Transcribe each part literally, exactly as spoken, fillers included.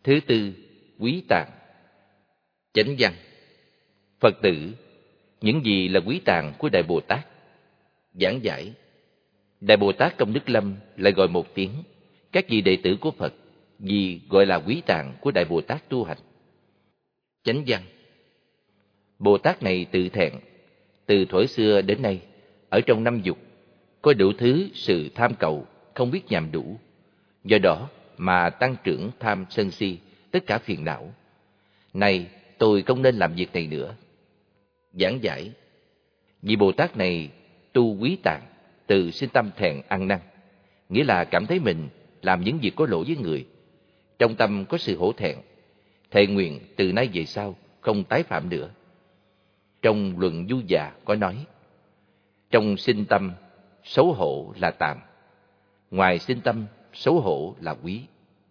Thứ tư, quý tạng. Chánh văn. Phật tử, những gì là quý tạng của Đại Bồ Tát? Giảng giải. Đại Bồ Tát Công Đức Lâm lại gọi một tiếng các vị đệ tử của Phật, vì gọi là quý tạng của Đại Bồ Tát tu hành. Chánh văn. Bồ Tát này tự thẹn, từ thuở xưa đến nay, ở trong năm dục, có đủ thứ sự tham cầu, không biết nhằm đủ. Do đó mà tăng trưởng tham sân si, tất cả phiền não. Này, tôi không nên làm việc này nữa. Giảng giải. Vì Bồ Tát này tu quý tạng, từ sinh tâm thẹn ăn năn, nghĩa là cảm thấy mình làm những việc có lỗi với người. Trong tâm có sự hổ thẹn, thệ nguyện từ nay về sau không tái phạm nữa. Trong luận Du Già có nói, trong sinh tâm xấu hổ là tàm, ngoài sinh tâm xấu hổ là quý.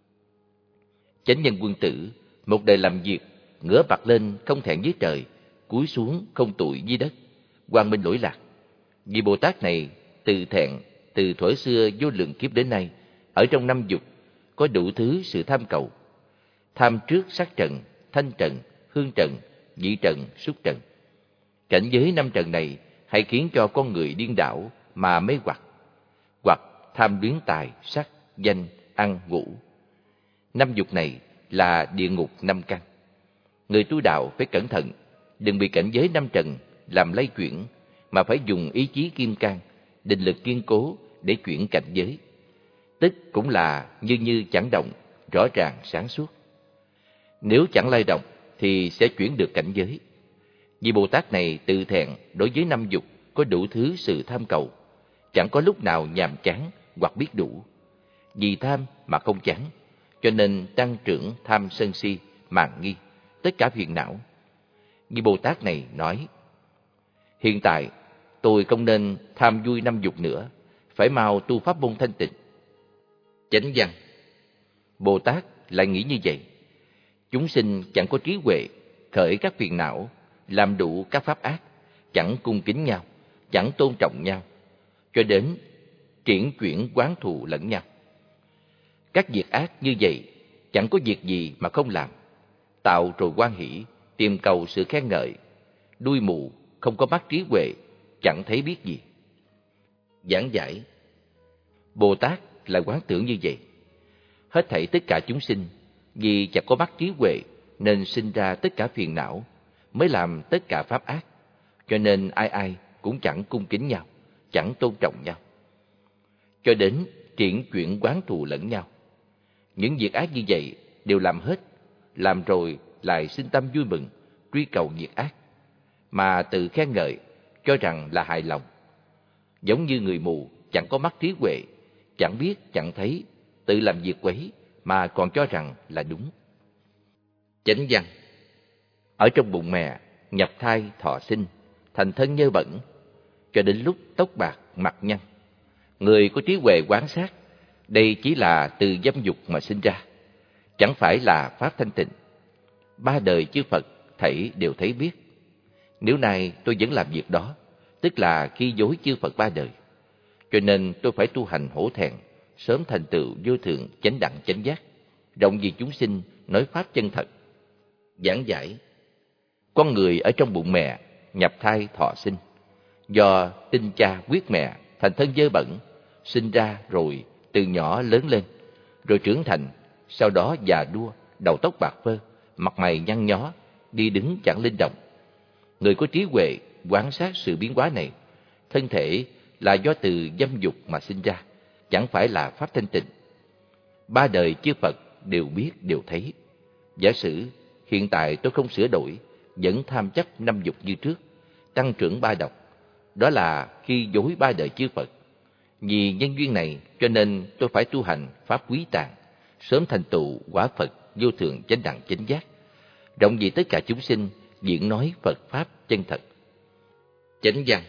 Chánh nhân quân tử, một đời làm việc, ngửa mặt lên không thẹn với trời, cúi xuống không tụi với đất, quang minh lỗi lạc. Vì Bồ Tát này từ thẹn, từ thuở xưa vô lượng kiếp đến nay, ở trong năm dục, có đủ thứ sự tham cầu. Tham trước sắc trần, thanh trần, hương trần, vị trần, xúc trần. Cảnh giới năm trần này hay khiến cho con người điên đảo mà mê hoặc, hoặc tham luyến tài, sắc, danh, ăn, ngủ. Năm dục này là địa ngục năm căn. Người tu đạo phải cẩn thận, đừng bị cảnh giới năm trần làm lay chuyển, mà phải dùng ý chí kim cang, định lực kiên cố để chuyển cảnh giới. Tức cũng là như như chẳng động, rõ ràng sáng suốt. Nếu chẳng lay động thì sẽ chuyển được cảnh giới. Vì Bồ Tát này tự thẹn đối với năm dục có đủ thứ sự tham cầu, chẳng có lúc nào nhàm chán hoặc biết đủ. Vì tham mà không chán, cho nên tăng trưởng tham sân si, mạn nghi, tất cả phiền não. Vì Bồ Tát này nói, hiện tại tôi không nên tham vui năm dục nữa, phải mau tu pháp môn thanh tịnh. Chánh văn. Bồ Tát lại nghĩ như vậy. Chúng sinh chẳng có trí huệ, khởi các phiền não, làm đủ các pháp ác, chẳng cung kính nhau, chẳng tôn trọng nhau, cho đến triển chuyển oán thù lẫn nhau. Các việc ác như vậy, chẳng có việc gì mà không làm, tạo rồi hoan hỷ, tìm cầu sự khen ngợi, đuôi mù, không có mắt trí huệ, chẳng thấy biết gì. Giảng giải. Bồ Tát là quán tưởng như vậy. Hết thảy tất cả chúng sinh, vì chẳng có mắt trí huệ nên sinh ra tất cả phiền não, mới làm tất cả pháp ác, cho nên ai ai cũng chẳng cung kính nhau, chẳng tôn trọng nhau, cho đến triển chuyển oán thù lẫn nhau. Những việc ác như vậy đều làm hết, làm rồi lại sinh tâm vui mừng, truy cầu việc ác, mà tự khen ngợi, cho rằng là hài lòng. Giống như người mù, chẳng có mắt trí huệ, chẳng biết, chẳng thấy, tự làm việc quấy, mà còn cho rằng là đúng. Chánh văn. Ở trong bụng mẹ, nhập thai thọ sinh, thành thân nhơ bẩn, cho đến lúc tóc bạc mặt nhăn. Người có trí huệ quán sát, đây chỉ là từ dâm dục mà sinh ra, chẳng phải là pháp thanh tịnh. Ba đời chư Phật thảy đều thấy biết. Nếu nay tôi vẫn làm việc đó, tức là khi dối chư Phật ba đời. Cho nên tôi phải tu hành hổ thẹn, sớm thành tựu vô thượng chánh đẳng chánh giác, rộng vì chúng sinh, nói pháp chân thật. Giảng giải. Con người ở trong bụng mẹ, nhập thai thọ sinh, do tinh cha huyết mẹ thành thân dơ bẩn, sinh ra rồi từ nhỏ lớn lên, rồi trưởng thành, sau đó già đua, đầu tóc bạc phơ, mặt mày nhăn nhó, đi đứng chẳng linh động. Người có trí huệ quan sát sự biến hóa này, thân thể là do từ dâm dục mà sinh ra, chẳng phải là pháp thanh tịnh. Ba đời chư Phật đều biết, đều thấy. Giả sử hiện tại tôi không sửa đổi, vẫn tham chấp năm dục như trước, tăng trưởng ba độc, đó là khi dối ba đời chư Phật. Vì nhân duyên này, cho nên tôi phải tu hành pháp quý tạng, sớm thành tựu quả Phật vô thượng chánh đẳng chánh giác, rộng vì tất cả chúng sinh, diễn nói Phật pháp chân thật. Chánh văn.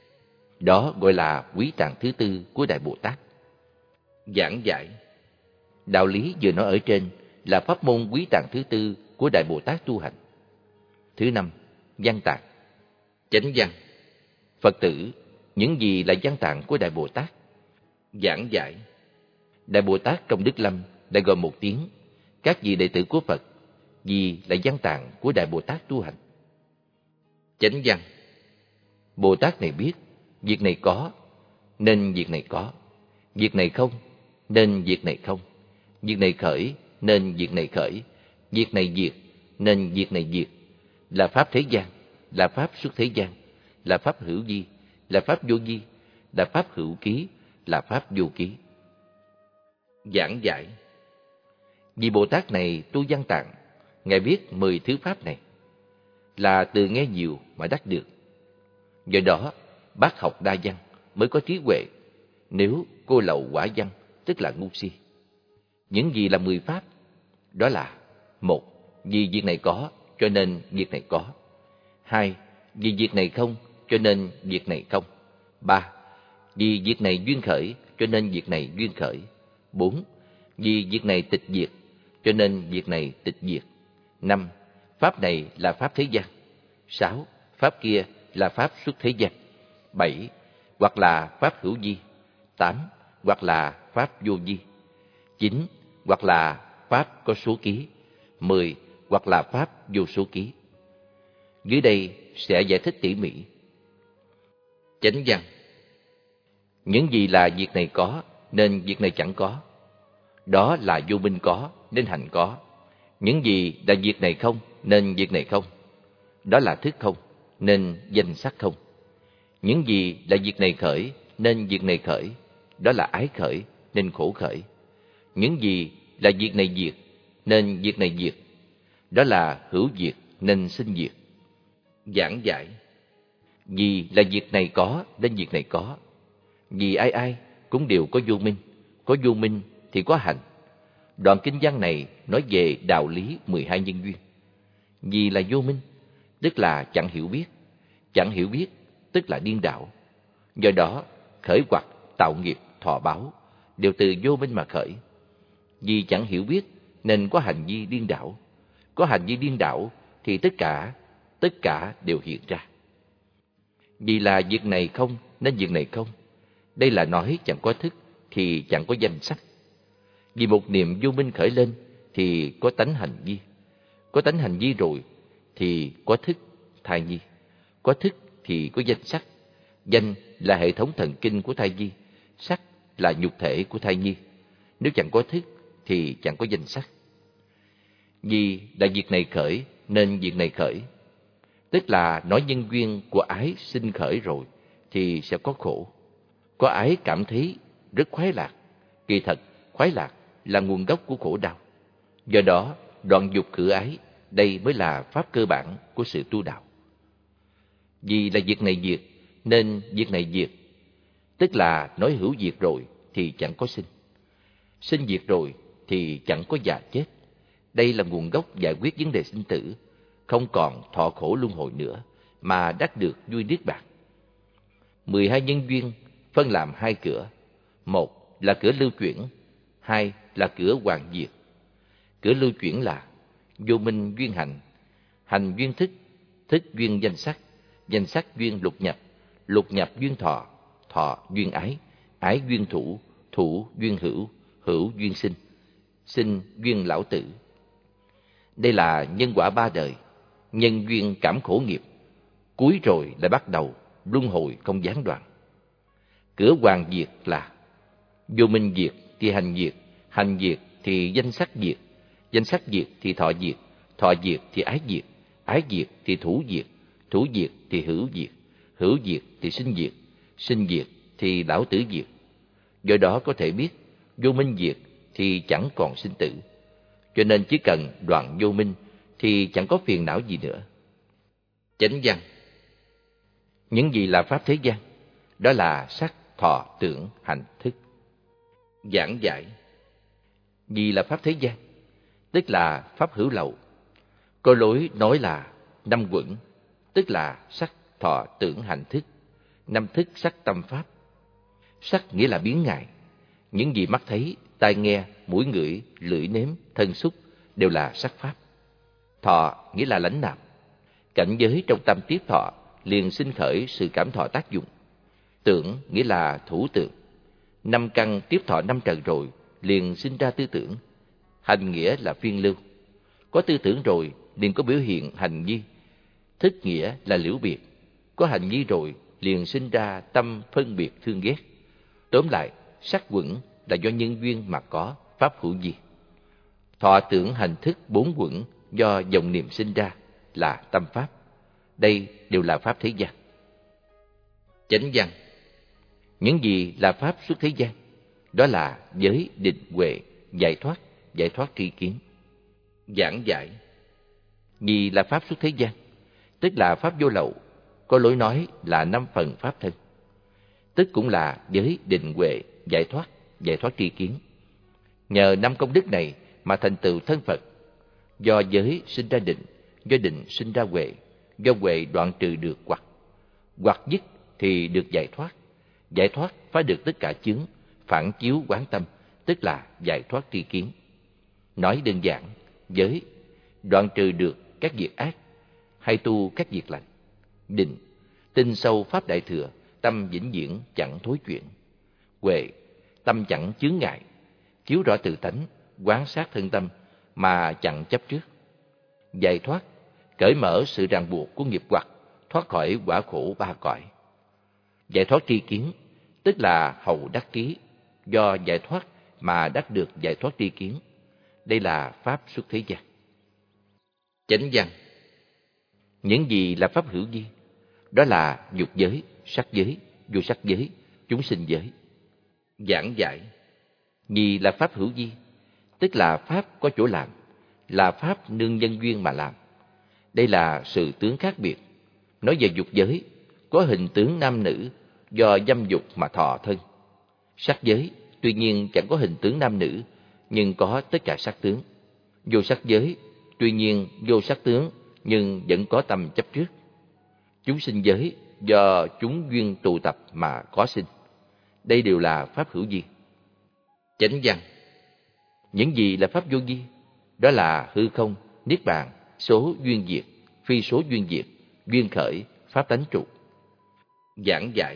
Đó gọi là quý tạng thứ tư của Đại Bồ Tát. Giảng giải. Đạo lý vừa nói ở trên là pháp môn quý tạng thứ tư của Đại Bồ Tát tu hành. Thứ năm, văn tạng. Chánh văn. Phật tử, những gì là văn tạng của Đại Bồ Tát? Giảng giải. Đại Bồ Tát Công Đức Lâm đã gọi một tiếng các vị đệ tử của Phật, vì là văn tạng của Đại Bồ Tát tu hành. Chánh văn: Bồ Tát này biết, việc này có, nên việc này có. Việc này không, nên việc này không. Việc này khởi, nên việc này khởi. Việc này diệt, nên việc này diệt. Là pháp thế gian, là pháp xuất thế gian, là pháp hữu vi, là pháp vô vi, là pháp hữu ký, là pháp vô ký. Giảng giải: Vì Bồ Tát này tu văn tạng, Ngài biết mười thứ pháp này, là từ nghe nhiều mà đắc được. Do đó, bác học đa văn mới có trí huệ. Nếu cô lậu quả văn, tức là ngu si. Những gì là mười pháp? Đó là: một, vì việc này có, cho nên việc này có. Hai, vì việc này không, cho nên việc này không. Ba, vì việc này duyên khởi, cho nên việc này duyên khởi. Bốn, vì việc này tịch diệt, cho nên việc này tịch diệt. Năm, pháp này là pháp thế gian. Sáu, pháp kia là pháp xuất thế gian. Bảy, hoặc là pháp hữu vi. Tám, hoặc là pháp vô vi. Chín, hoặc là pháp có số ký. Mười, hoặc là pháp vô số ký. Dưới đây sẽ giải thích tỉ mỉ. Chánh văn: Những gì là việc này có, nên việc này chẳng có. Đó là vô minh có, nên hành có. Những gì là việc này không, nên việc này không. Đó là thức không, nên danh sắc không. Những gì là việc này khởi, nên việc này khởi. Đó là ái khởi, nên khổ khởi. Những gì là việc này diệt, nên việc này diệt. Đó là hữu diệt, nên sinh diệt. Giảng giải: Vì là việc này có, nên việc này có. Vì ai ai cũng đều có vô minh. Có vô minh thì có hành. Đoạn kinh văn này nói về đạo lý mười hai nhân duyên. Vì là vô minh, tức là chẳng hiểu biết. Chẳng hiểu biết, tức là điên đảo. Do đó, khởi hoặc tạo nghiệp, thọ báo đều từ vô minh mà khởi. Vì chẳng hiểu biết nên có hành vi điên đảo. Có hành vi điên đảo thì tất cả, tất cả đều hiện ra. Vì là việc này không nên việc này không. Đây là nói chẳng có thức thì chẳng có danh sắc. Vì một niệm vô minh khởi lên thì có tánh hành vi. Có tánh hành vi rồi thì có thức, thai nhi. Có thức thì có danh sắc. Danh là hệ thống thần kinh của thai nhi. Sắc là nhục thể của thai nhi. Nếu chẳng có thức thì chẳng có danh sắc. Vì là việc này khởi nên việc này khởi. Tức là nói nhân duyên của ái sinh khởi rồi thì sẽ có khổ. Có ái cảm thấy rất khoái lạc. Kỳ thật, khoái lạc là nguồn gốc của khổ đau. Do đó, đoạn dục khử ái, đây mới là pháp cơ bản của sự tu đạo. Vì là việc này diệt, nên việc này diệt. Tức là nói hữu diệt rồi thì chẳng có sinh. Sinh diệt rồi thì chẳng có già chết. Đây là nguồn gốc giải quyết vấn đề sinh tử, không còn thọ khổ luân hồi nữa, mà đắc được vui niết bàn. Mười hai nhân duyên phân làm hai cửa. Một là cửa lưu chuyển, hai là cửa hoàn diệt. Cửa lưu chuyển là vô minh duyên hành, hành duyên thức, thức duyên danh sắc, danh sắc duyên lục nhập, lục nhập duyên thọ, thọ duyên ái, ái duyên thủ, thủ duyên hữu, hữu duyên sinh, sinh duyên lão tử. Đây là nhân quả ba đời, nhân duyên cảm khổ nghiệp, cuối rồi lại bắt đầu luân hồi không gián đoạn. Cửa hoàn diệt là vô minh diệt thì hành diệt, hành diệt thì danh sắc diệt, danh sắc diệt thì thọ diệt, thọ diệt thì ái diệt, ái diệt thì thủ diệt, thủ diệt thì hữu diệt, hữu diệt thì sinh diệt, sinh diệt thì lão tử diệt. Do đó có thể biết vô minh diệt thì chẳng còn sinh tử. Cho nên chỉ cần đoạn vô minh thì chẳng có phiền não gì nữa. Chánh văn: Những gì là pháp thế gian? Đó là sắc, thọ, tưởng, hành, thức. Giảng giải: Gì là pháp thế gian? Tức là pháp hữu lậu. Có lối nói là năm quẩn, tức là sắc, thọ, tưởng, hành, thức. Năm thức sắc tâm pháp. Sắc nghĩa là biến ngài. Những gì mắt thấy, tai nghe, mũi ngửi, lưỡi nếm, thân xúc đều là sắc pháp. Thọ nghĩa là lãnh nạp. Cảnh giới trong tâm tiếp thọ liền sinh khởi sự cảm thọ tác dụng. Tưởng nghĩa là thủ tưởng. Năm căn tiếp thọ năm trần rồi liền sinh ra tư tưởng. hành nghĩa là phiên lưu. Có tư tưởng rồi liền có biểu hiện hành vi. Thức nghĩa là liễu biệt. Có hành vi rồi liền sinh ra tâm phân biệt thương ghét. Tóm lại, sắc quẩn là do nhân duyên mà có, pháp hữu vi. Thọ tưởng hành thức bốn quẩn do vọng niệm sinh ra là tâm pháp. Đây đều là pháp thế gian. Chánh văn. Những gì là pháp xuất thế gian? Đó là giới, định, huệ, giải thoát, giải thoát tri kiến. Giảng giải. Gì là pháp xuất thế gian? Tức là pháp vô lậu, có lối nói là năm phần pháp thân. Tức cũng là giới, định, huệ, giải thoát, giải thoát tri kiến. Nhờ năm công đức này mà thành tựu thân Phật. Do giới sinh ra định, do định sinh ra huệ, do huệ đoạn trừ được hoặc. Hoặc dứt thì được giải thoát. Giải thoát phá được tất cả chướng, phản chiếu quán tâm, tức là giải thoát tri kiến. Nói đơn giản, giới đoạn trừ được các việc ác, hay tu các việc lành. Định, tin sâu pháp đại thừa, tâm vĩnh viễn chẳng thối chuyển. Huệ, tâm chẳng chướng ngại, chiếu rõ tự tánh, quán sát thân tâm mà chẳng chấp trước. Giải thoát, cởi mở sự ràng buộc của nghiệp hoặc, thoát khỏi quả khổ ba cõi. Giải thoát tri kiến, tức là hậu đắc trí, do giải thoát mà đắc được giải thoát tri kiến. Đây là pháp xuất thế gian. Chánh văn. Những gì là pháp hữu vi? Đó là dục giới, sắc giới, vô sắc giới, chúng sinh giới. Giảng giải. Gì là pháp hữu vi? Tức là pháp có chỗ làm, là pháp nương nhân duyên mà làm. Đây là sự tướng khác biệt. Nói về dục giới, có hình tướng nam nữ, do dâm dục mà thọ thân. Sắc giới, tuy nhiên chẳng có hình tướng nam nữ, nhưng có tất cả sắc tướng. Vô sắc giới, tuy nhiên vô sắc tướng, nhưng vẫn có tâm chấp trước. Chúng sinh giới, do chúng duyên tụ tập mà có sinh. Đây đều là pháp hữu vi. Chánh văn. Những gì là pháp vô vi? Đó là hư không, niết bàn, số duyên diệt, phi số duyên diệt, duyên khởi, pháp tánh trụ. Giảng giải.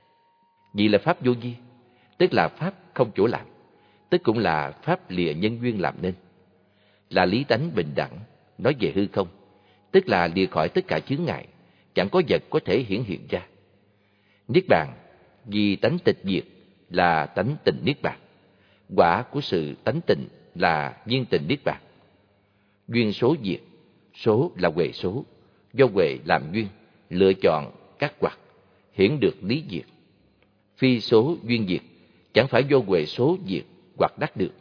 Gì là pháp vô vi? Tức là pháp không chỗ làm, tức cũng là pháp lìa nhân duyên làm nên. Là lý tánh bình đẳng, nói về hư không, tức là lìa khỏi tất cả chướng ngại, chẳng có vật có thể hiển hiện ra. Niết bàn, vì tánh tịch diệt, là tánh tình niết bàn. Quả của sự tánh tịnh là viên tình niết bàn. Duyên số diệt, số là huệ số, do huệ làm duyên, lựa chọn các hoặc, hiển được lý diệt. Phi số duyên diệt, chẳng phải do huệ số diệt hoặc đắc được.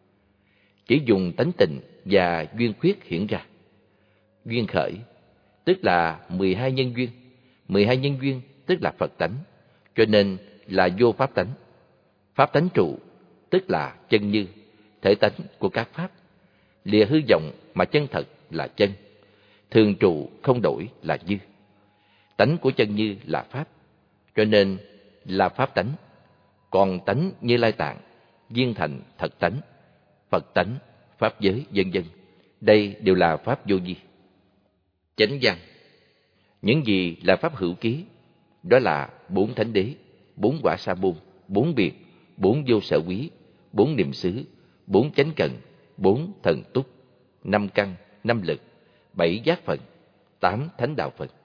Chỉ dùng tánh tịnh và duyên khuyết hiển ra. Duyên khởi, tức là mười hai nhân duyên. Mười hai nhân duyên tức là Phật tánh, cho nên là vô pháp tánh. Pháp tánh trụ, tức là chân như, thể tánh của các pháp. Lìa hư vọng mà chân thật là chân. Thường trụ không đổi là như. Tánh của chân như là pháp, cho nên là pháp tánh. Còn tánh Như Lai Tạng, viên thành thật tánh, Phật tánh, pháp giới, vân vân. Đây đều là pháp vô vi. Chánh văn. Những gì là pháp hữu ký? Đó là bốn thánh đế, bốn quả sa môn, bốn biệt, bốn vô sở quý, bốn niệm xứ, bốn chánh cần, bốn thần túc, năm căn, năm lực, bảy giác phần, tám thánh đạo phần.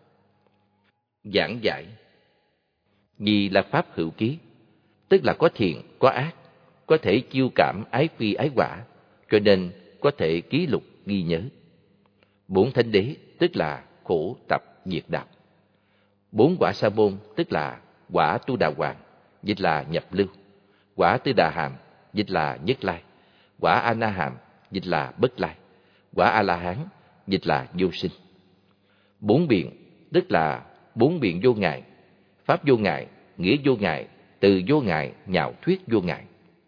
Giảng giải. Gì là pháp hữu ký? Tức là có thiện, có ác, có thể chiêu cảm ái phi ái quả, cho nên có thể ký lục ghi nhớ. Bốn thánh đế tức là khổ tập diệt đạo. Bốn quả sa môn tức là quả Tu Đà Hoàng, dịch là nhập lưu. Quả Tư Đà Hàm, dịch là nhất lai. Quả A Na Hàm, dịch là bất lai. Quả A La Hán, dịch là vô sinh. Bốn biện tức là bốn biện vô ngại, pháp vô ngại, nghĩa vô ngại, từ vô ngại, nhạo thuyết vô ngại.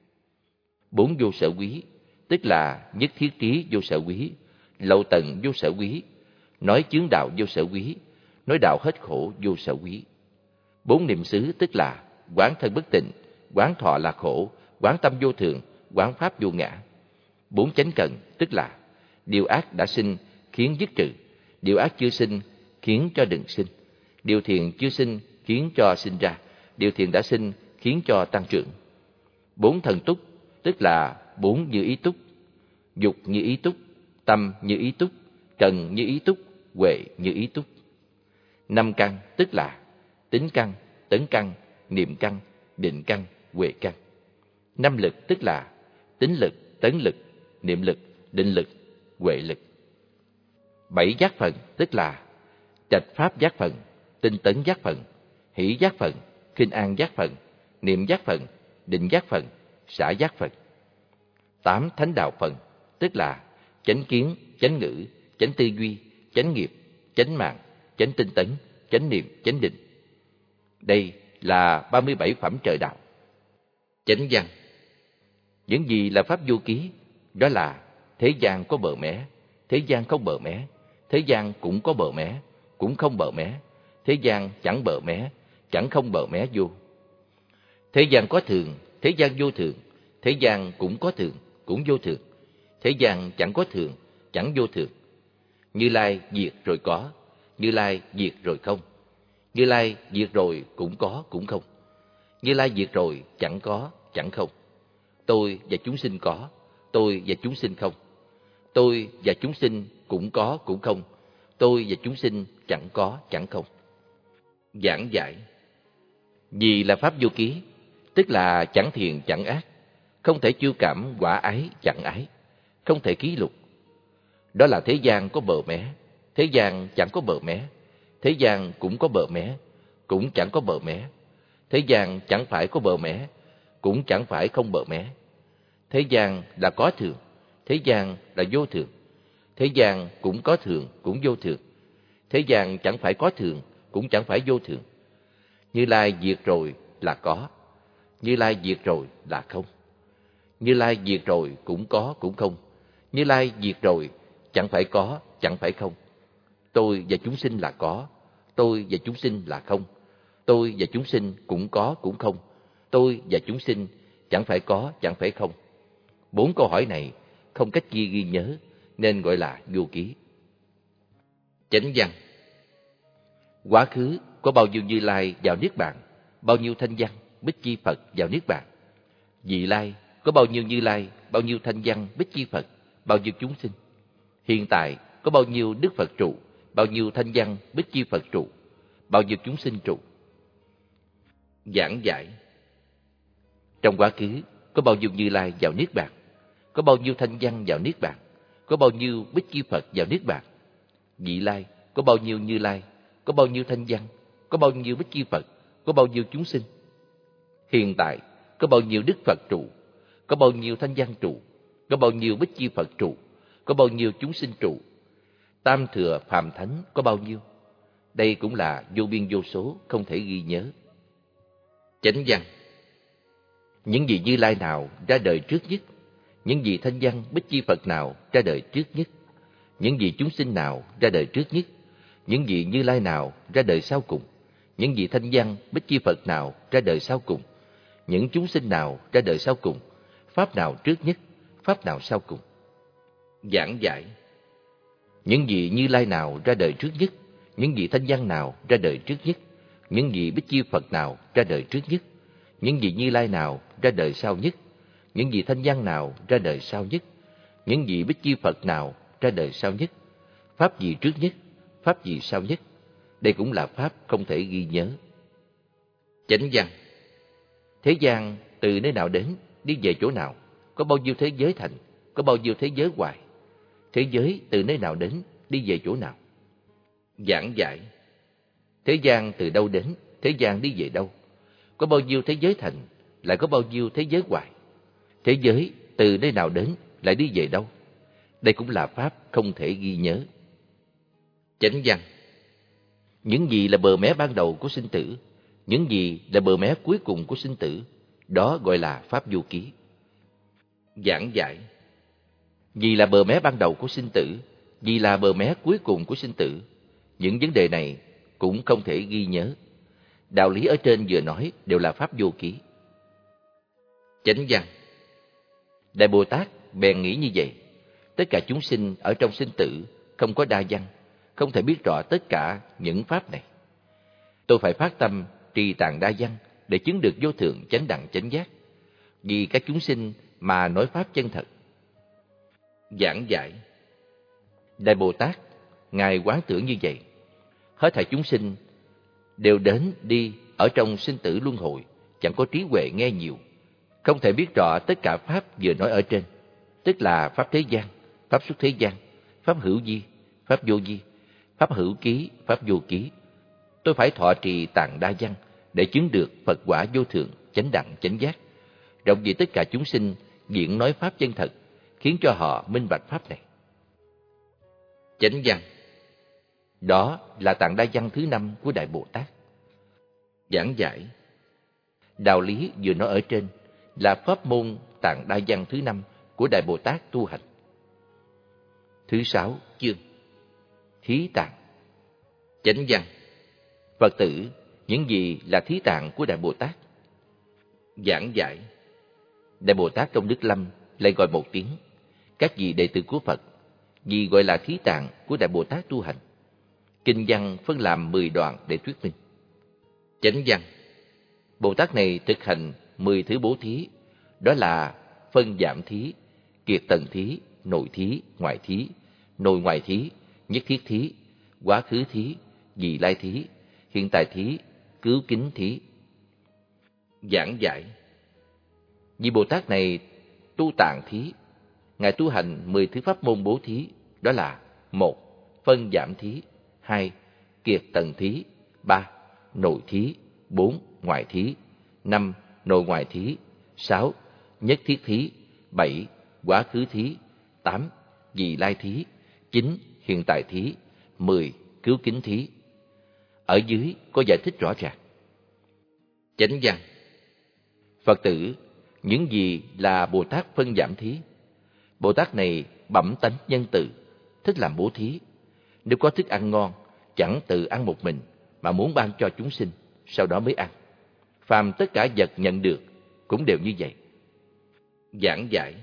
Bốn vô sở quý tức là nhất thiết trí vô sở quý, lậu tận vô sở quý, nói chướng đạo vô sở quý, nói đạo hết khổ vô sở quý. Bốn niệm xứ tức là quán thân bất tịnh, quán thọ là khổ, quán tâm vô thường, quán pháp vô ngã. Bốn chánh cần tức là điều ác đã sinh khiến dứt trừ, điều ác chưa sinh khiến cho đừng sinh, điều thiện chưa sinh khiến cho sinh ra, điều thiện đã sinh khiến cho tăng trưởng. Bốn thần túc tức là bốn như ý túc, dục như ý túc, tâm như ý túc, trần như ý túc, huệ như ý túc. Năm căn tức là tính căn, tấn căn, niệm căn, định căn, huệ căn. Năm lực tức là tính lực, tấn lực, niệm lực, định lực, huệ lực. Bảy giác phần tức là trạch pháp giác phần, tinh tấn giác phần, hỷ giác phần, khinh an giác phần, niệm giác phần, định giác phần, xả giác phần. Tám thánh đạo phần tức là chánh kiến, chánh ngữ, chánh tư duy, chánh nghiệp, chánh mạng, chánh tinh tấn, chánh niệm, chánh định. Đây là ba mươi bảy phẩm trời đạo. Chánh văn. Những gì là pháp vô ký? Đó là thế gian có bờ mé, thế gian không bờ mé, thế gian cũng có bờ mé, cũng không bờ mé, thế gian chẳng bờ mé, chẳng không bờ mé vô. Thế gian có thường, thế gian vô thường, thế gian cũng có thường, cũng vô thường, thế gian chẳng có thường, chẳng vô thường. Như Lai diệt rồi có, Như Lai diệt rồi không, Như Lai diệt rồi cũng có, cũng không, Như Lai diệt rồi chẳng có, chẳng không. Tôi và chúng sinh có, tôi và chúng sinh không. Tôi và chúng sinh cũng có, cũng không. Tôi và chúng sinh chẳng có, chẳng không. Giảng giải. Vì là pháp vô ký, tức là chẳng thiện chẳng ác, không thể chiêu cảm quả ái chẳng ái, không thể ký lục. Đó là thế gian có bờ mé, thế gian chẳng có bờ mé, thế gian cũng có bờ mé, cũng chẳng có bờ mé, thế gian chẳng phải có bờ mé, cũng chẳng phải không bờ mé. Thế gian là có thường, thế gian là vô thường, thế gian cũng có thường, cũng vô thường, thế gian chẳng phải có thường, cũng chẳng phải vô thường. Như Lai diệt rồi là có, Như Lai diệt rồi là không, Như Lai diệt rồi cũng có, cũng không, Như Lai diệt rồi chẳng phải có, chẳng phải không. Tôi và chúng sinh là có, tôi và chúng sinh là không, tôi và chúng sinh cũng có, cũng không, tôi và chúng sinh chẳng phải có, chẳng phải không. Bốn câu hỏi này không cách ghi ghi nhớ, nên gọi là vô ký. Chánh văn. Quá khứ có bao nhiêu Như Lai vào Niết Bàn, bao nhiêu Thanh Văn, Bích Chi Phật vào Niết Bàn. Vị lai có bao nhiêu Như Lai, bao nhiêu Thanh Văn, Bích Chi Phật, bao nhiêu chúng sinh. Hiện tại có bao nhiêu Đức Phật trụ, bao nhiêu Thanh Văn, Bích Chi Phật trụ, bao nhiêu chúng sinh trụ. Giảng giải. Trong quá khứ có bao nhiêu Như Lai vào Niết Bàn, có bao nhiêu Thanh Văn vào Niết Bàn, có bao nhiêu Bích Chi Phật vào Niết Bàn. Vị lai có bao nhiêu Như Lai, có bao nhiêu Thanh Văn, có bao nhiêu Bích Chi Phật, có bao nhiêu chúng sinh. Hiện tại có bao nhiêu Đức Phật trụ, có bao nhiêu Thanh Văn trụ, có bao nhiêu Bích Chi Phật trụ, có bao nhiêu chúng sinh trụ. Tam thừa phàm thánh có bao nhiêu? Đây cũng là vô biên vô số, không thể ghi nhớ. Chánh văn. Những vị Như Lai nào ra đời trước nhất? Những vị Thanh Văn, Bích Chi Phật nào ra đời trước nhất? Những vị chúng sinh nào ra đời trước nhất? Những vị Như Lai nào ra đời sau cùng? Những vị Thanh Văn, Bích Chi Phật nào ra đời sau cùng? Những chúng sinh nào ra đời sau cùng? Pháp nào trước nhất? Pháp nào sau cùng? Giảng giải. Những vị Như Lai nào ra đời trước nhất? Những vị Thanh Văn nào ra đời trước nhất? Những vị Bích Chi Phật nào ra đời trước nhất? Những vị Như Lai nào ra đời sau nhất? Những vị Thanh Văn nào ra đời sau nhất? Những vị Bích Chi Phật nào ra đời sau nhất? Pháp gì trước nhất? Pháp gì sau nhất? Đây cũng là pháp không thể ghi nhớ. Chánh văn. Thế gian từ nơi nào đến, đi về chỗ nào? Có bao nhiêu thế giới thành? Có bao nhiêu thế giới hoài? Thế giới từ nơi nào đến, đi về chỗ nào? Giảng giải. Thế gian từ đâu đến, thế gian đi về đâu? Có bao nhiêu thế giới thành, lại có bao nhiêu thế giới hoài? Thế giới từ nơi nào đến, lại đi về đâu? Đây cũng là pháp không thể ghi nhớ. Chánh văn. Những gì là bờ mé ban đầu của sinh tử, những gì là bờ mé cuối cùng của sinh tử, đó gọi là pháp vô ký. Giảng giải. Gì là bờ mé ban đầu của sinh tử, gì là bờ mé cuối cùng của sinh tử, những vấn đề này cũng không thể ghi nhớ. Đạo lý ở trên vừa nói đều là pháp vô ký. Chánh văn. Đại Bồ Tát bèn nghĩ như vậy: tất cả chúng sinh ở trong sinh tử không có đa văn, không thể biết rõ tất cả những pháp này. Tôi phải phát tâm trì tạng đa văn để chứng được vô thượng chánh đẳng chánh giác, vì các chúng sinh mà nói pháp chân thật. Giảng giải. Đại Bồ Tát, Ngài quán tưởng như vậy. Hết thảy chúng sinh đều đến đi ở trong sinh tử luân hồi, chẳng có trí huệ nghe nhiều, không thể biết rõ tất cả Pháp vừa nói ở trên, tức là Pháp thế gian, Pháp xuất thế gian, Pháp hữu vi, Pháp vô vi, Pháp hữu ký, Pháp vô ký. Tôi phải thọ trì tạng đa văn để chứng được Phật quả vô thượng, chánh đẳng, chánh giác, rộng vì tất cả chúng sinh, diễn nói Pháp chân thật, khiến cho họ minh bạch Pháp này. Chánh văn. Đó là tạng đa văn thứ năm của Đại Bồ Tát. Giảng giải. Đạo lý vừa nói ở trên là pháp môn tạng đa văn thứ năm của Đại Bồ Tát tu hành. Thứ sáu chương. Thí tạng. Chánh văn. Phật tử, những gì là thí tạng của Đại Bồ Tát? Giảng giải. Đại Bồ Tát Công Đức Lâm lại gọi một tiếng các vị đệ tử của Phật, vì gọi là thí tạng của Đại Bồ Tát tu hành. Kinh văn phân làm mười đoạn để thuyết minh. Chánh văn. Bồ Tát này thực hành mười thứ bố thí, đó là phân giảm thí, kiệt tần thí, nội thí, ngoại thí, nội ngoại thí, nhất thiết thí, quá khứ thí, vị lai thí, hiện tại thí, cứu kính thí. Giảng giải. Vị Bồ Tát này tu tạng thí, Ngài tu hành mười thứ pháp môn bố thí, đó là: một. Phân giảm thí, hai. Kiệt tần thí, ba. Nội thí, bốn. Ngoại thí, năm. Nội ngoại thí, sáu. Nhất thiết thí, bảy. Quá khứ thí, tám. Vị lai thí, chín. Hiện tại thí, mười. Cứu kính thí. Ở dưới có giải thích rõ ràng. Chánh văn. Phật tử, những gì là Bồ Tát phân giảm thí? Bồ Tát này bẩm tánh nhân từ, thích làm bố thí. Nếu có thức ăn ngon, chẳng tự ăn một mình, mà muốn ban cho chúng sinh, sau đó mới ăn. Phàm tất cả vật nhận được cũng đều như vậy. Giảng giải.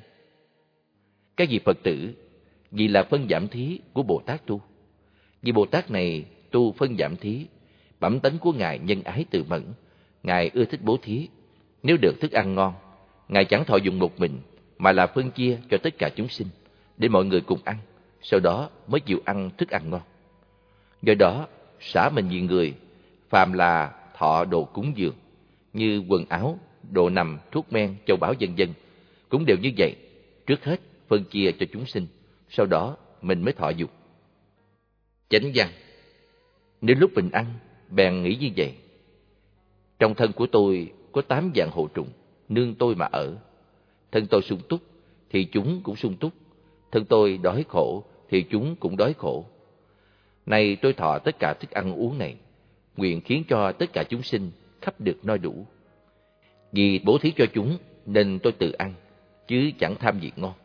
Các vị Phật tử, vì là phân giảm thí của Bồ Tát tu. Vì Bồ Tát này tu phân giảm thí, bẩm tánh của Ngài nhân ái từ mẫn, Ngài ưa thích bố thí. Nếu được thức ăn ngon, Ngài chẳng thọ dụng một mình, mà là phân chia cho tất cả chúng sinh, để mọi người cùng ăn, sau đó mới chịu ăn thức ăn ngon. Do đó, xả mình vì người, phàm là thọ đồ cúng dường, như quần áo, đồ nằm, thuốc men, châu báu vân vân, cũng đều như vậy. Trước hết phân chia cho chúng sinh, sau đó mình mới thọ dụng. Chánh văn. Nếu lúc mình ăn, bèn nghĩ như vậy: trong thân của tôi có tám dạng hộ trùng, nương tôi mà ở. Thân tôi sung túc, thì chúng cũng sung túc. Thân tôi đói khổ, thì chúng cũng đói khổ. Nay tôi thọ tất cả thức ăn uống này, nguyện khiến cho tất cả chúng sinh khắp được no đủ. Vì bố thí cho chúng, nên tôi tự ăn, chứ chẳng tham việc ngon.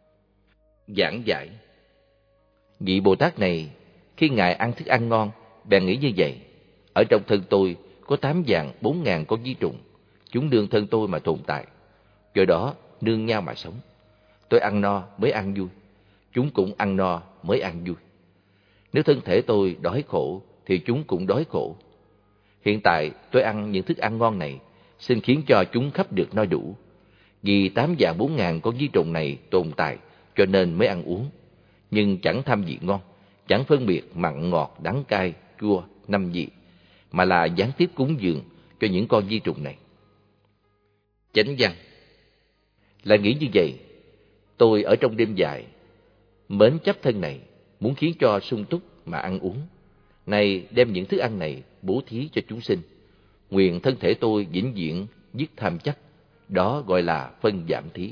Giảng giải. Vị Bồ Tát này, khi Ngài ăn thức ăn ngon, bèn nghĩ như vậy: ở trong thân tôi có tám vạn bốn ngàn con vi trùng, chúng nương thân tôi mà tồn tại, do đó nương nhau mà sống. Tôi ăn no mới ăn vui, chúng cũng ăn no mới ăn vui. Nếu thân thể tôi đói khổ, thì chúng cũng đói khổ. Hiện tại tôi ăn những thức ăn ngon này, xin khiến cho chúng khắp được no đủ. Vì tám vạn bốn ngàn con vi trùng này tồn tại, cho nên mới ăn uống. Nhưng chẳng tham vị ngon, chẳng phân biệt mặn ngọt đắng cay chua năm vị, mà là gián tiếp cúng dường cho những con vi trùng này. Chánh văn. Lại nghĩ như vậy: tôi ở trong đêm dài, mến chấp thân này, muốn khiến cho sung túc mà ăn uống. Nay đem những thức ăn này bố thí cho chúng sinh, nguyện thân thể tôi vĩnh viễn dứt tham chấp. Đó gọi là phân giảm thí.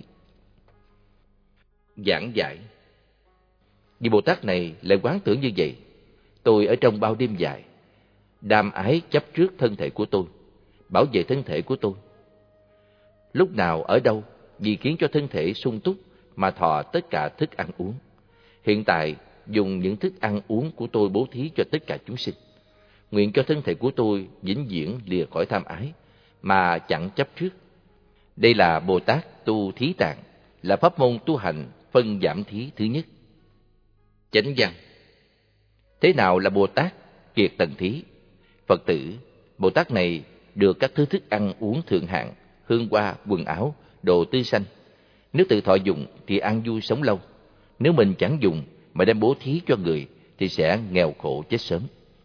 Giảng giải. Vì Bồ Tát này lại quán tưởng như vậy: tôi ở trong bao đêm dài, đam ái chấp trước thân thể của tôi, bảo vệ thân thể của tôi. Lúc nào ở đâu, vì khiến cho thân thể sung túc mà thọ tất cả thức ăn uống. Hiện tại dùng những thức ăn uống của tôi bố thí cho tất cả chúng sinh, nguyện cho thân thể của tôi vĩnh viễn lìa khỏi tham ái, mà chẳng chấp trước. Đây là Bồ Tát tu thí tạng, là pháp môn tu hành phân giảm thí thứ nhất. Chánh văn. Thế nào là Bồ Tát kiệt tần thí? Phật tử, Bồ Tát này được các thứ thức ăn uống thượng hạng, hương hoa, quần áo, đồ tươi xanh. Nếu tự thọ dụng thì an vui sống lâu. Nếu mình chẳng dùng mà đem bố thí cho người thì sẽ nghèo khổ chết sớm.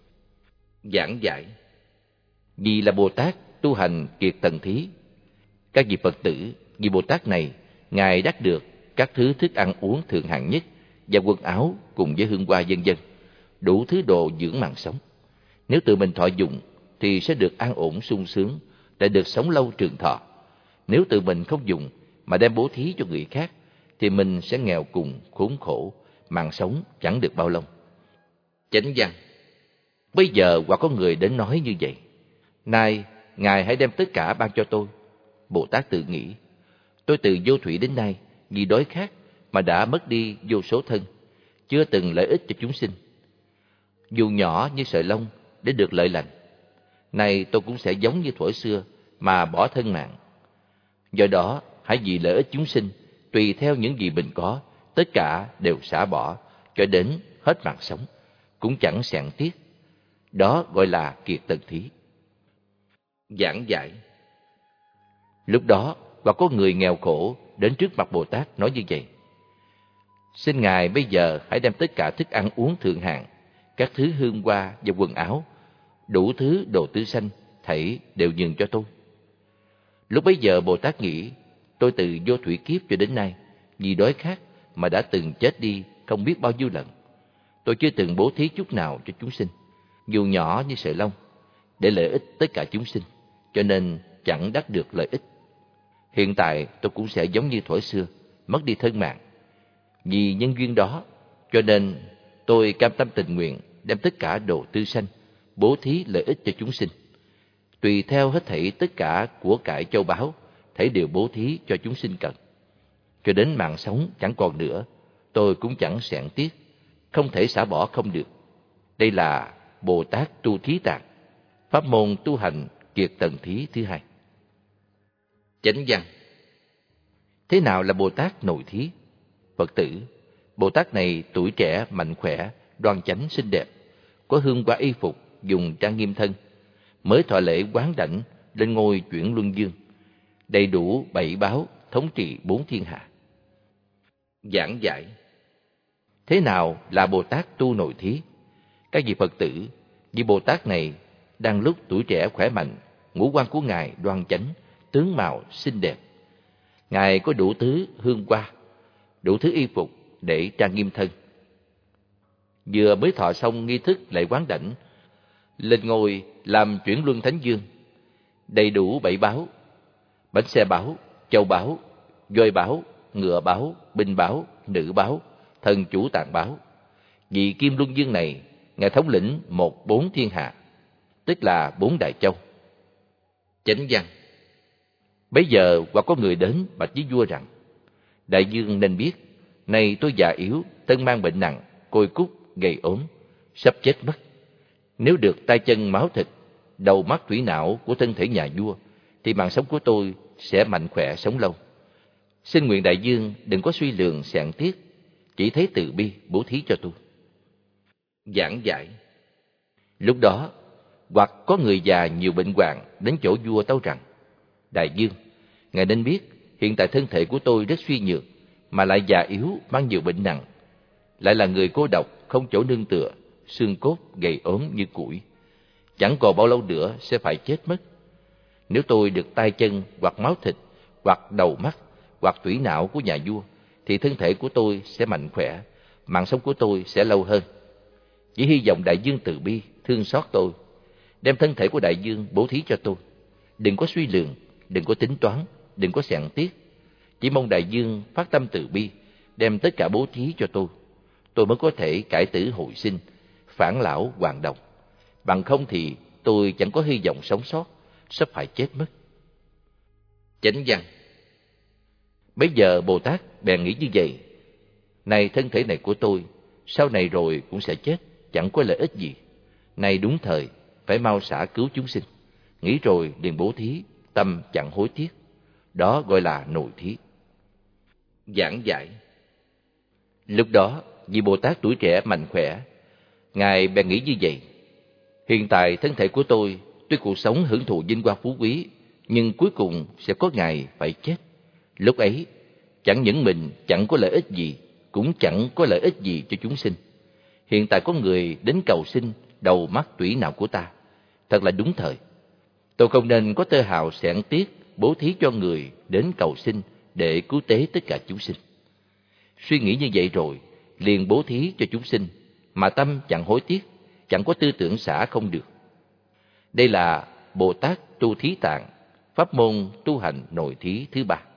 Giảng giải: vì là Bồ Tát tu hành kiệt tần thí, các vị Phật tử, vị Bồ Tát này, Ngài đắc được các thứ thức ăn uống thượng hạng nhất và quần áo cùng với hương hoa vân vân, đủ thứ đồ dưỡng mạng sống. Nếu tự mình thọ dụng thì sẽ được an ổn sung sướng, lại được sống lâu trường thọ. Nếu tự mình không dùng mà đem bố thí cho người khác thì mình sẽ nghèo cùng, khốn khổ, mạng sống chẳng được bao lâu. Chánh văn: bây giờ hoặc có người đến nói như vậy: nay Ngài hãy đem tất cả ban cho tôi. Bồ Tát tự nghĩ: tôi từ vô thủy đến nay vì đói khát mà đã mất đi vô số thân, chưa từng lợi ích cho chúng sinh. Dù nhỏ như sợi lông để được lợi lành, nay tôi cũng sẽ giống như thuở xưa mà bỏ thân mạng. Do đó hãy vì lợi ích chúng sinh, tùy theo những gì mình có, tất cả đều xả bỏ cho đến hết mạng sống, cũng chẳng xẹn tiếc. Đó gọi là kiệt tần thí. Giảng giải: lúc đó và có người nghèo khổ đến trước mặt Bồ Tát nói như vậy: xin Ngài bây giờ hãy đem tất cả thức ăn uống thượng hạng, các thứ hương hoa và quần áo, đủ thứ đồ tươi xanh, thảy đều nhường cho tôi. Lúc bấy giờ Bồ Tát nghĩ: tôi từ vô thủy kiếp cho đến nay vì đói khát mà đã từng chết đi không biết bao nhiêu lần. Tôi chưa từng bố thí chút nào cho chúng sinh, dù nhỏ như sợi lông, để lợi ích tất cả chúng sinh, cho nên chẳng đắc được lợi ích. Hiện tại tôi cũng sẽ giống như thuở xưa, mất đi thân mạng. Vì nhân duyên đó, cho nên tôi cam tâm tình nguyện đem tất cả đồ tươi xanh, bố thí lợi ích cho chúng sinh. Tùy theo hết thảy tất cả của cải châu báu, thảy đều bố thí cho chúng sinh cần. Cho đến mạng sống chẳng còn nữa, tôi cũng chẳng xẹn tiếc, không thể xả bỏ không được. Đây là Bồ Tát tu thí tạng, pháp môn tu hành kiệt tần thí thứ hai. Chánh văn: thế nào là Bồ Tát nội thí? Phật tử, Bồ Tát này tuổi trẻ, mạnh khỏe, đoan chánh, xinh đẹp, có hương hoa y phục, dùng trang nghiêm thân, mới thọ lễ quán đảnh lên ngôi chuyển luân dương, đầy đủ bảy báo, thống trị bốn thiên hạ. Giảng giải: thế nào là Bồ Tát tu nội thí? Các vị Phật tử, vị Bồ Tát này đang lúc tuổi trẻ khỏe mạnh, ngũ quan của Ngài đoan chánh, tướng mạo xinh đẹp. Ngài có đủ thứ hương hoa, đủ thứ y phục để trang nghiêm thân. Vừa mới thọ xong nghi thức lễ quán đảnh, lên ngôi làm chuyển luân thánh dương, đầy đủ bảy báo: bánh xe báo, châu báo, voi báo, ngựa báo, binh báo, nữ báo, thần chủ tạng báo. Vị kim luân dương này, Ngài thống lĩnh một bốn thiên hạ, tức là bốn đại châu. Chánh văn: bấy giờ hoặc có người đến bạch với vua rằng: đại dương nên biết, nay tôi già yếu, thân mang bệnh nặng, côi cút, gầy ốm, sắp chết mất. Nếu được tay chân máu thịt, đầu mắt thủy não của thân thể nhà vua, thì mạng sống của tôi sẽ mạnh khỏe sống lâu. Xin nguyện đại dương đừng có suy lường xẹn tiếc, chỉ thấy từ bi bố thí cho tôi. Giảng giải: lúc đó hoặc có người già nhiều bệnh hoạn đến chỗ vua tâu rằng: đại dương, ngài nên biết hiện tại thân thể của tôi rất suy nhược, mà lại già yếu, mang nhiều bệnh nặng, lại là người cô độc, không chỗ nương tựa, xương cốt gầy ốm như củi, chẳng còn bao lâu nữa sẽ phải chết mất. Nếu tôi được tay chân hoặc máu thịt hoặc đầu mắt hoặc tủy não của nhà vua, thì thân thể của tôi sẽ mạnh khỏe, mạng sống của tôi sẽ lâu hơn. Chỉ hy vọng đại dương từ bi thương xót tôi, đem thân thể của đại dương bố thí cho tôi. Đừng có suy lường, đừng có tính toán, đừng có xẹn tiếc. Chỉ mong đại dương phát tâm từ bi, đem tất cả bố thí cho tôi, tôi mới có thể cải tử hồi sinh, phản lão hoàn đồng. Bằng không thì tôi chẳng có hy vọng sống sót, sắp phải chết mất. Chánh văn: bấy giờ Bồ Tát bèn nghĩ như vậy: này thân thể này của tôi, sau này rồi cũng sẽ chết, chẳng có lợi ích gì. Này đúng thời, phải mau xả cứu chúng sinh. Nghĩ rồi liền bố thí, tâm chẳng hối tiếc. Đó gọi là nội thí. Giảng giải: lúc đó, vì Bồ Tát tuổi trẻ mạnh khỏe, Ngài bèn nghĩ như vậy: hiện tại thân thể của tôi tuy cuộc sống hưởng thụ vinh hoa phú quý, nhưng cuối cùng sẽ có ngày phải chết. Lúc ấy, chẳng những mình chẳng có lợi ích gì, cũng chẳng có lợi ích gì cho chúng sinh. Hiện tại có người đến cầu xin đầu mắt tủy não của ta, thật là đúng thời. Tôi không nên có tơ hào xẻn tiếc bố thí cho người đến cầu xin để cứu tế tất cả chúng sinh. Suy nghĩ như vậy rồi, liền bố thí cho chúng sinh, mà tâm chẳng hối tiếc, chẳng có tư tưởng xả không được. Đây là Bồ Tát tu thí tạng, pháp môn tu hành nội thí thứ ba.